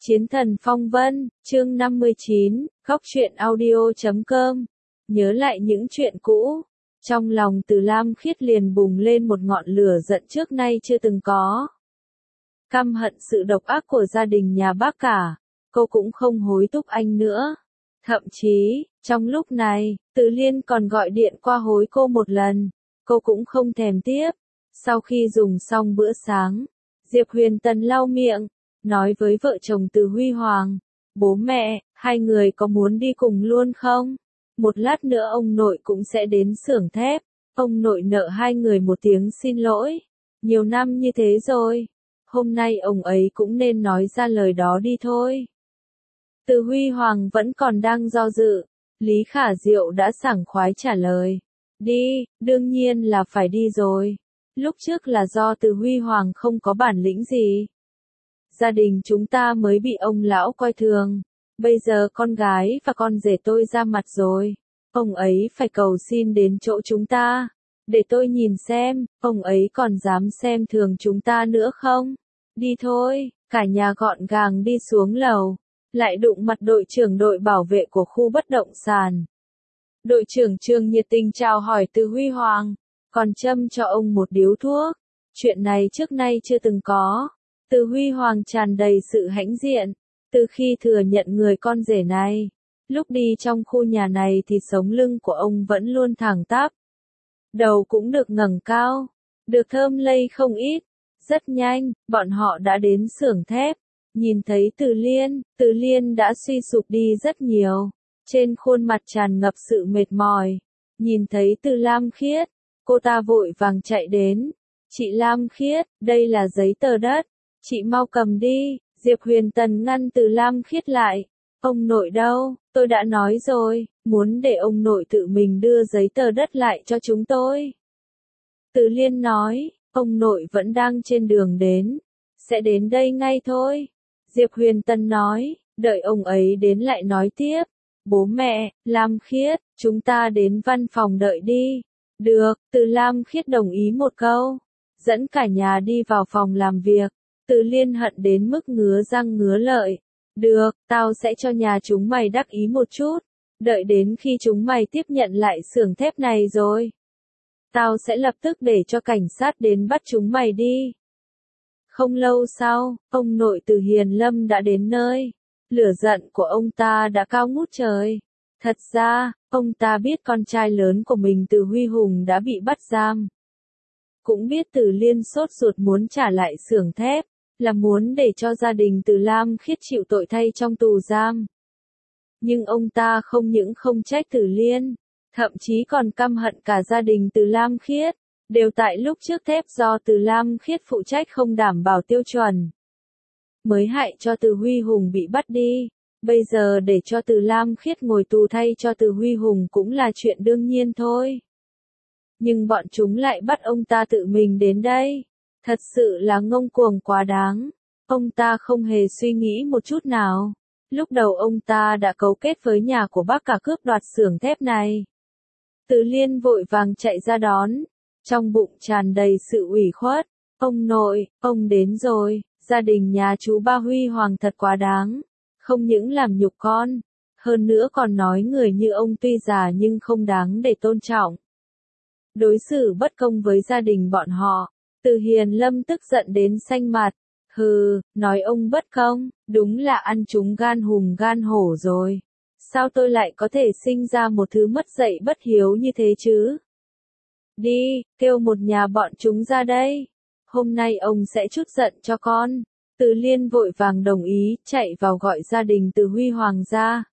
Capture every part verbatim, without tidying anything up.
Chiến thần phong vân, chương năm mươi chín, góc truyện audio chấm com. Nhớ lại những chuyện cũ, trong lòng Từ Lam Khiết liền bùng lên một ngọn lửa giận trước nay chưa từng có. Căm hận sự độc ác của gia đình nhà bác cả, cô cũng không hối thúc anh nữa. Thậm chí, trong lúc này, Từ Liên còn gọi điện qua hối cô một lần, cô cũng không thèm tiếp. Sau khi dùng xong bữa sáng, Diệp Huyền Tần lau miệng, nói với vợ chồng Từ Huy Hoàng, bố mẹ, hai người có muốn đi cùng luôn không? Một lát nữa ông nội cũng sẽ đến xưởng thép, ông nội nợ hai người một tiếng xin lỗi, nhiều năm như thế rồi, hôm nay ông ấy cũng nên nói ra lời đó đi thôi. Từ Huy Hoàng vẫn còn đang do dự, Lý Khả Diệu đã sảng khoái trả lời, đi, đương nhiên là phải đi rồi, lúc trước là do Từ Huy Hoàng không có bản lĩnh gì. Gia đình chúng ta mới bị ông lão coi thường, bây giờ con gái và con rể tôi ra mặt rồi, ông ấy phải cầu xin đến chỗ chúng ta, để tôi nhìn xem, ông ấy còn dám xem thường chúng ta nữa không? Đi thôi, cả nhà gọn gàng đi xuống lầu, lại đụng mặt đội trưởng đội bảo vệ của khu bất động sản. Đội trưởng Trương nhiệt tình chào hỏi Từ Huy Hoàng, còn châm cho ông một điếu thuốc, chuyện này trước nay chưa từng có. Từ Huy Hoàng tràn đầy sự hãnh diện, từ khi thừa nhận người con rể này, lúc đi trong khu nhà này thì sống lưng của ông vẫn luôn thẳng tắp. Đầu cũng được ngẩng cao, được thơm lây không ít. Rất nhanh, bọn họ đã đến xưởng thép, nhìn thấy Từ Liên, Từ Liên đã suy sụp đi rất nhiều, trên khuôn mặt tràn ngập sự mệt mỏi. Nhìn thấy Từ Lam Khiết, cô ta vội vàng chạy đến. Chị Lam Khiết, đây là giấy tờ đất. Chị mau cầm đi, Diệp Huyền Tần ngăn Từ Lam Khiết lại. Ông nội đâu, tôi đã nói rồi, muốn để ông nội tự mình đưa giấy tờ đất lại cho chúng tôi. Từ Liên nói, ông nội vẫn đang trên đường đến, sẽ đến đây ngay thôi. Diệp Huyền Tần nói, đợi ông ấy đến lại nói tiếp. Bố mẹ, Lam Khiết, chúng ta đến văn phòng đợi đi. Được, Từ Lam Khiết đồng ý một câu, dẫn cả nhà đi vào phòng làm việc. Từ Liên hận đến mức ngứa răng ngứa lợi. Được, tao sẽ cho nhà chúng mày đắc ý một chút. Đợi đến khi chúng mày tiếp nhận lại xưởng thép này rồi, tao sẽ lập tức để cho cảnh sát đến bắt chúng mày đi. Không lâu sau, ông nội Từ Hiền Lâm đã đến nơi. Lửa giận của ông ta đã cao ngút trời. Thật ra, ông ta biết con trai lớn của mình Từ Huy Hùng đã bị bắt giam. Cũng biết Từ Liên sốt ruột muốn trả lại xưởng thép, là muốn để cho gia đình Từ Lam Khiết chịu tội thay trong tù giam. Nhưng ông ta không những không trách Từ Liên, thậm chí còn căm hận cả gia đình Từ Lam Khiết, đều tại lúc trước thép do Từ Lam Khiết phụ trách không đảm bảo tiêu chuẩn, mới hại cho Từ Huy Hùng bị bắt đi. Bây giờ để cho Từ Lam Khiết ngồi tù thay cho Từ Huy Hùng cũng là chuyện đương nhiên thôi. Nhưng bọn chúng lại bắt ông ta tự mình đến đây. Thật sự là ngông cuồng quá đáng. Ông ta không hề suy nghĩ một chút nào. Lúc đầu ông ta đã cấu kết với nhà của bác cả cướp đoạt xưởng thép này. Từ Liên vội vàng chạy ra đón, trong bụng tràn đầy sự ủy khuất. Ông nội, ông đến rồi, gia đình nhà chú ba Huy Hoàng thật quá đáng. Không những làm nhục con, hơn nữa còn nói người như ông tuy già nhưng không đáng để tôn trọng. Đối xử bất công với gia đình bọn họ. Từ Hiền Lâm tức giận đến xanh mặt. Hừ, nói ông bất công, đúng là ăn trúng gan hùm gan hổ rồi. Sao tôi lại có thể sinh ra một thứ mất dạy bất hiếu như thế chứ? Đi, kêu một nhà bọn chúng ra đây. Hôm nay ông sẽ trút giận cho con. Từ Liên vội vàng đồng ý, chạy vào gọi gia đình Từ Huy Hoàng ra.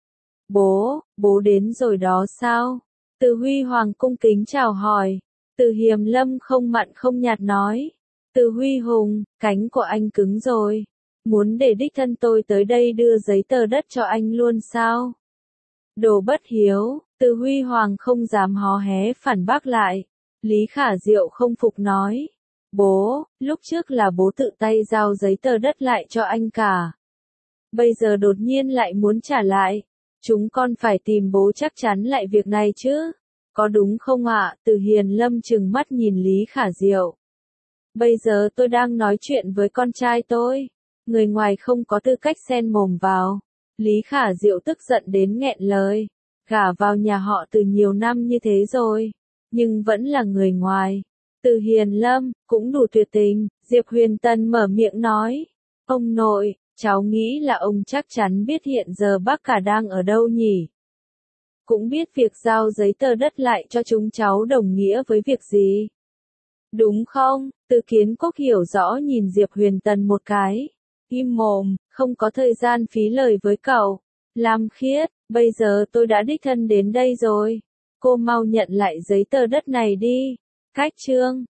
Bố, bố đến rồi đó sao? Từ Huy Hoàng cung kính chào hỏi. Từ Hiền Lâm không mặn không nhạt nói. Từ Huy Hùng, cánh của anh cứng rồi. Muốn để đích thân tôi tới đây đưa giấy tờ đất cho anh luôn sao? Đồ bất hiếu, Từ Huy Hoàng không dám hó hé phản bác lại. Lý Khả Diệu không phục nói. Bố, lúc trước là bố tự tay giao giấy tờ đất lại cho anh cả. Bây giờ đột nhiên lại muốn trả lại. Chúng con phải tìm bố chắc chắn lại việc này chứ. Có đúng không ạ? Từ Hiền Lâm trừng mắt nhìn Lý Khả Diệu. Bây giờ tôi đang nói chuyện với con trai tôi. Người ngoài không có tư cách xen mồm vào. Lý Khả Diệu tức giận đến nghẹn lời. Gả vào nhà họ Từ nhiều năm như thế rồi, nhưng vẫn là người ngoài. Từ hiền lâm, cũng đủ tuyệt tình, Diệp Huyền Tân mở miệng nói. Ông nội, cháu nghĩ là ông chắc chắn biết hiện giờ bác cả đang ở đâu nhỉ? Cũng biết việc giao giấy tờ đất lại cho chúng cháu đồng nghĩa với việc gì? Đúng không? Từ Kiến Quốc hiểu rõ nhìn Diệp Huyền Tân một cái. Im mồm, không có thời gian phí lời với cậu. Lam Khiết, bây giờ tôi đã đích thân đến đây rồi. Cô mau nhận lại giấy tờ đất này đi. Cách chương